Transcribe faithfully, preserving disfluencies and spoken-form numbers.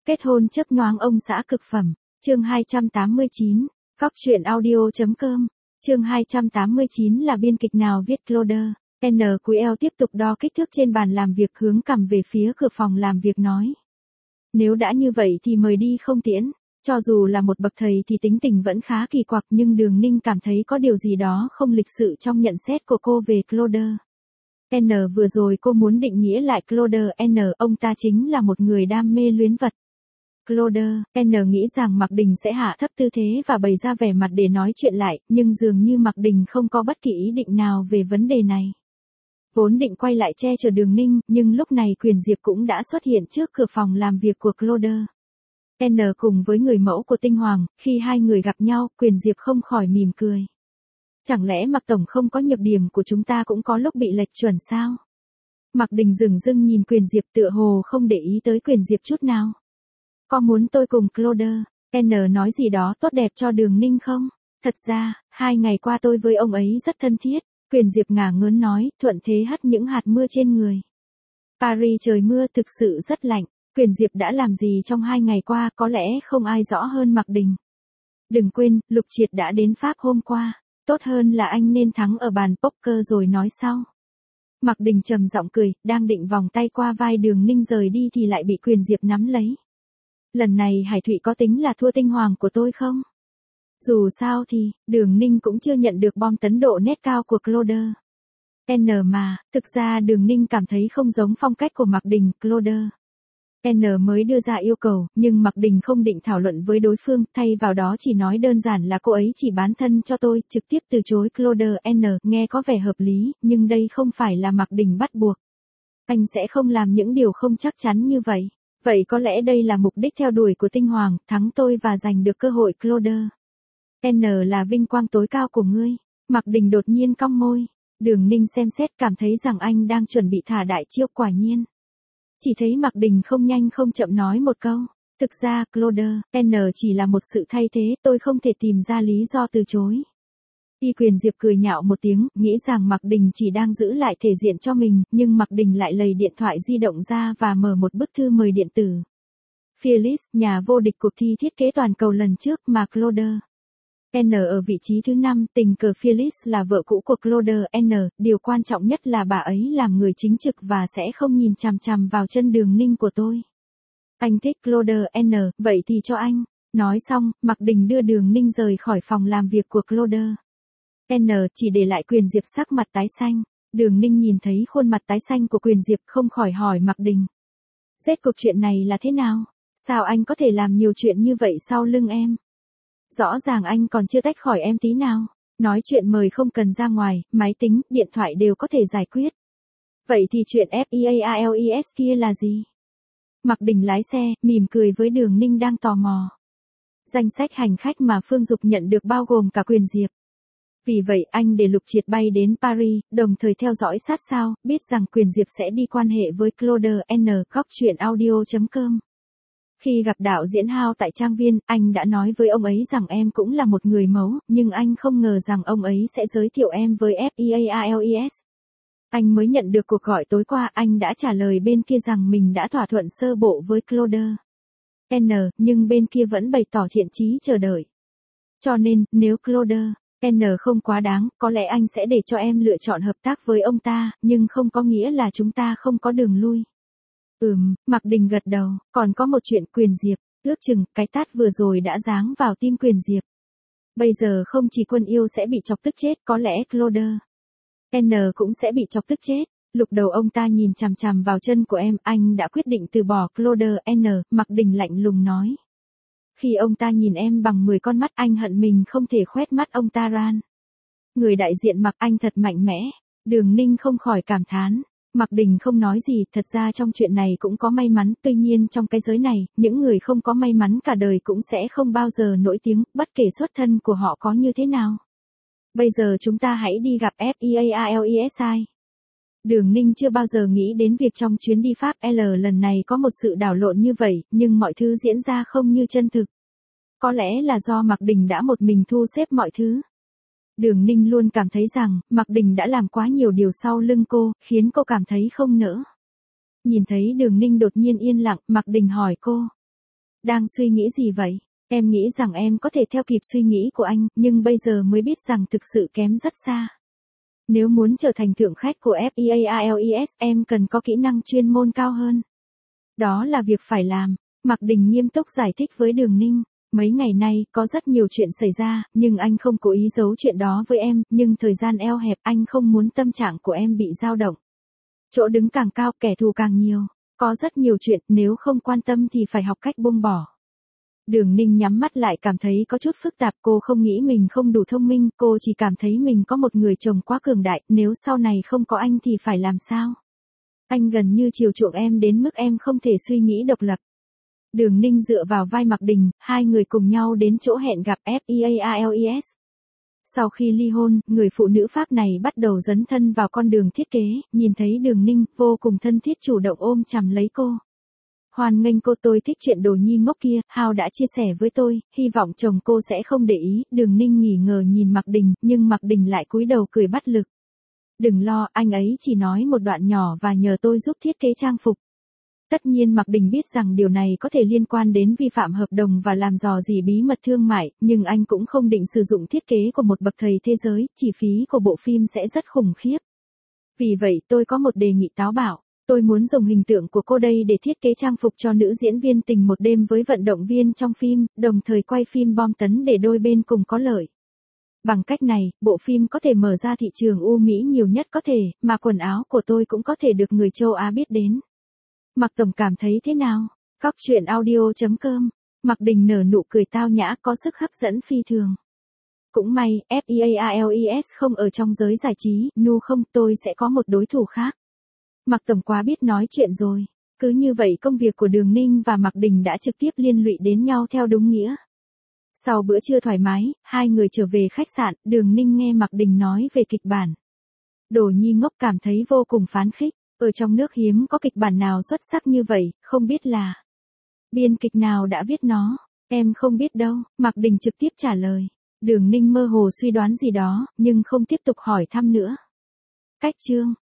Kết hôn chớp nhoáng ông xã cực phẩm, chương hai trăm tám mươi chín, Cóc truyện audio chấm com, chương hai trăm tám mươi chín là biên kịch nào viết Claude, N. Cúi tiếp tục đo kích thước trên bàn làm việc hướng cằm về phía cửa phòng làm việc nói. Nếu đã như vậy thì mời đi không tiễn, cho dù là một bậc thầy thì tính tình vẫn khá kỳ quặc nhưng Đường Ninh cảm thấy có điều gì đó không lịch sự trong nhận xét của cô về Claude. N. Vừa rồi cô muốn định nghĩa lại Claude N. Ông ta chính là một người đam mê luyến vật. Claude N. nghĩ rằng Mạc Đình sẽ hạ thấp tư thế và bày ra vẻ mặt để nói chuyện lại, nhưng dường như Mạc Đình không có bất kỳ ý định nào về vấn đề này. Vốn định quay lại che chở Đường Ninh, nhưng lúc này Quyền Diệp cũng đã xuất hiện trước cửa phòng làm việc của Claude. N. cùng với người mẫu của Tinh Hoàng, khi hai người gặp nhau, Quyền Diệp không khỏi mỉm cười. Chẳng lẽ Mạc Tổng không có nhược điểm của chúng ta cũng có lúc bị lệch chuẩn sao? Mạc Đình dửng dưng nhìn Quyền Diệp tựa hồ không để ý tới Quyền Diệp chút nào. Có muốn tôi cùng Claude N. nói gì đó tốt đẹp cho Đường Ninh không? Thật ra, hai ngày qua tôi với ông ấy rất thân thiết, Quyền Diệp ngả ngớn nói, thuận thế hắt những hạt mưa trên người. Paris trời mưa thực sự rất lạnh, Quyền Diệp đã làm gì trong hai ngày qua có lẽ không ai rõ hơn Mạc Đình. Đừng quên, Lục Triệt đã đến Pháp hôm qua, tốt hơn là anh nên thắng ở bàn poker rồi nói sau. Mạc Đình trầm giọng cười, đang định vòng tay qua vai Đường Ninh rời đi thì lại bị Quyền Diệp nắm lấy. Lần này Hải Thụy có tính là thua Tinh Hoàng của tôi không? Dù sao thì, Đường Ninh cũng chưa nhận được bom tấn độ nét cao của Claude N mà, thực ra Đường Ninh cảm thấy không giống phong cách của Mạc Đình. Claude N mới đưa ra yêu cầu, nhưng Mạc Đình không định thảo luận với đối phương, thay vào đó chỉ nói đơn giản là cô ấy chỉ bán thân cho tôi, trực tiếp từ chối Claude N, nghe có vẻ hợp lý, nhưng đây không phải là Mạc Đình bắt buộc. Anh sẽ không làm những điều không chắc chắn như vậy. Vậy có lẽ đây là mục đích theo đuổi của Tinh Hoàng, thắng tôi và giành được cơ hội Claude N là vinh quang tối cao của ngươi. Mạc Đình đột nhiên cong môi. Đường Ninh xem xét cảm thấy rằng anh đang chuẩn bị thả đại chiêu quả nhiên. Chỉ thấy Mạc Đình không nhanh không chậm nói một câu. Thực ra, Claude N chỉ là một sự thay thế, tôi không thể tìm ra lý do từ chối. Y Quyền Diệp cười nhạo một tiếng, nghĩ rằng Mạc Đình chỉ đang giữ lại thể diện cho mình, nhưng Mạc Đình lại lầy điện thoại di động ra và mở một bức thư mời điện tử. Phyllis, nhà vô địch cuộc thi thiết kế toàn cầu lần trước mà Claude N ở vị trí thứ năm, tình cờ Phyllis là vợ cũ của Claude N, điều quan trọng nhất là bà ấy làm người chính trực và sẽ không nhìn chằm chằm vào chân Đường Ninh của tôi. Anh thích Claude N, vậy thì cho anh. Nói xong, Mạc Đình đưa Đường Ninh rời khỏi phòng làm việc của Claude N, chỉ để lại Quyền Diệp sắc mặt tái xanh. Đường Ninh nhìn thấy khuôn mặt tái xanh của Quyền Diệp không khỏi hỏi Mạc Đình. Rốt cuộc chuyện này là thế nào? Sao anh có thể làm nhiều chuyện như vậy sau lưng em? Rõ ràng anh còn chưa tách khỏi em tí nào. Nói chuyện mời không cần ra ngoài, máy tính, điện thoại đều có thể giải quyết. Vậy thì chuyện FEALES kia là gì? Mạc Đình lái xe, mỉm cười với Đường Ninh đang tò mò. Danh sách hành khách mà Phương Dục nhận được bao gồm cả Quyền Diệp. Vì vậy anh để Lục Triệt bay đến Paris, đồng thời theo dõi sát sao, biết rằng Quyền Diệp sẽ đi quan hệ với Claude N. Cóc truyện audio chấm com. Khi gặp đạo diễn Hao tại trang viên, anh đã nói với ông ấy rằng em cũng là một người mẫu, nhưng anh không ngờ rằng ông ấy sẽ giới thiệu em với FEALES. Anh mới nhận được cuộc gọi tối qua, anh đã trả lời bên kia rằng mình đã thỏa thuận sơ bộ với Claude N, nhưng bên kia vẫn bày tỏ thiện chí chờ đợi. Cho nên, nếu Claude N không quá đáng, có lẽ anh sẽ để cho em lựa chọn hợp tác với ông ta, nhưng không có nghĩa là chúng ta không có đường lui. Ừm, Mạc Đình gật đầu, còn có một chuyện. Quyền Diệp, ước chừng, cái tát vừa rồi đã giáng vào tim Quyền Diệp. Bây giờ không chỉ Quân Yêu sẽ bị chọc tức chết, có lẽ Claude N cũng sẽ bị chọc tức chết. Lục đầu ông ta nhìn chằm chằm vào chân của em, anh đã quyết định từ bỏ Claude N, Mạc Đình lạnh lùng nói. Khi ông ta nhìn em bằng mười con mắt, anh hận mình không thể khoét mắt ông ta ran. Người đại diện Mạc, anh thật mạnh mẽ. Đường Ninh không khỏi cảm thán. Mạc Đình không nói gì, thật ra trong chuyện này cũng có may mắn, tuy nhiên trong cái giới này, những người không có may mắn cả đời cũng sẽ không bao giờ nổi tiếng, bất kể xuất thân của họ có như thế nào. Bây giờ chúng ta hãy đi gặp FEALESI. Đường Ninh chưa bao giờ nghĩ đến việc trong chuyến đi Pháp L lần này có một sự đảo lộn như vậy, nhưng mọi thứ diễn ra không như chân thực. Có lẽ là do Mạc Đình đã một mình thu xếp mọi thứ. Đường Ninh luôn cảm thấy rằng, Mạc Đình đã làm quá nhiều điều sau lưng cô, khiến cô cảm thấy không nỡ. Nhìn thấy Đường Ninh đột nhiên yên lặng, Mạc Đình hỏi cô. Đang suy nghĩ gì vậy? Em nghĩ rằng em có thể theo kịp suy nghĩ của anh, nhưng bây giờ mới biết rằng thực sự kém rất xa. Nếu muốn trở thành thượng khách của FEARLES, em cần có kỹ năng chuyên môn cao hơn. Đó là việc phải làm. Mạc Đình nghiêm túc giải thích với Đường Ninh. Mấy ngày nay, có rất nhiều chuyện xảy ra, nhưng anh không cố ý giấu chuyện đó với em, nhưng thời gian eo hẹp, anh không muốn tâm trạng của em bị dao động. Chỗ đứng càng cao, kẻ thù càng nhiều. Có rất nhiều chuyện, nếu không quan tâm thì phải học cách buông bỏ. Đường Ninh nhắm mắt lại cảm thấy có chút phức tạp, cô không nghĩ mình không đủ thông minh, cô chỉ cảm thấy mình có một người chồng quá cường đại, nếu sau này không có anh thì phải làm sao? Anh gần như chiều chuộng em đến mức em không thể suy nghĩ độc lập. Đường Ninh dựa vào vai Mạc Đình, hai người cùng nhau đến chỗ hẹn gặp FEARLES. Sau khi ly hôn, người phụ nữ Pháp này bắt đầu dấn thân vào con đường thiết kế, nhìn thấy Đường Ninh, vô cùng thân thiết chủ động ôm chầm lấy cô. Hoan nghênh cô, tôi thích chuyện đồ nhi ngốc kia, Hao đã chia sẻ với tôi, hy vọng chồng cô sẽ không để ý. Đường Ninh nghi ngờ nhìn Mạc Đình, nhưng Mạc Đình lại cúi đầu cười bắt lực. Đừng lo, anh ấy chỉ nói một đoạn nhỏ và nhờ tôi giúp thiết kế trang phục. Tất nhiên Mạc Đình biết rằng điều này có thể liên quan đến vi phạm hợp đồng và làm dò dỉ bí mật thương mại, nhưng anh cũng không định sử dụng thiết kế của một bậc thầy thế giới, chi phí của bộ phim sẽ rất khủng khiếp. Vì vậy tôi có một đề nghị táo bạo. Tôi muốn dùng hình tượng của cô đây để thiết kế trang phục cho nữ diễn viên tình một đêm với vận động viên trong phim, đồng thời quay phim bom tấn để đôi bên cùng có lợi. Bằng cách này, bộ phim có thể mở ra thị trường U Mỹ nhiều nhất có thể, mà quần áo của tôi cũng có thể được người châu Á biết đến. Mạc Tổng cảm thấy thế nào? Cóc truyện audio chấm com. Mạc Đình nở nụ cười tao nhã có sức hấp dẫn phi thường. Cũng may, FEARLES không ở trong giới giải trí, nu không, tôi sẽ có một đối thủ khác. Mạc Tổng quá biết nói chuyện rồi. Cứ như vậy công việc của Đường Ninh và Mạc Đình đã trực tiếp liên lụy đến nhau theo đúng nghĩa. Sau bữa trưa thoải mái, hai người trở về khách sạn, Đường Ninh nghe Mạc Đình nói về kịch bản. Đồ nhi ngốc cảm thấy vô cùng phán khích, ở trong nước hiếm có kịch bản nào xuất sắc như vậy, không biết là biên kịch nào đã viết nó, em không biết đâu, Mạc Đình trực tiếp trả lời. Đường Ninh mơ hồ suy đoán gì đó, nhưng không tiếp tục hỏi thăm nữa. Cách chương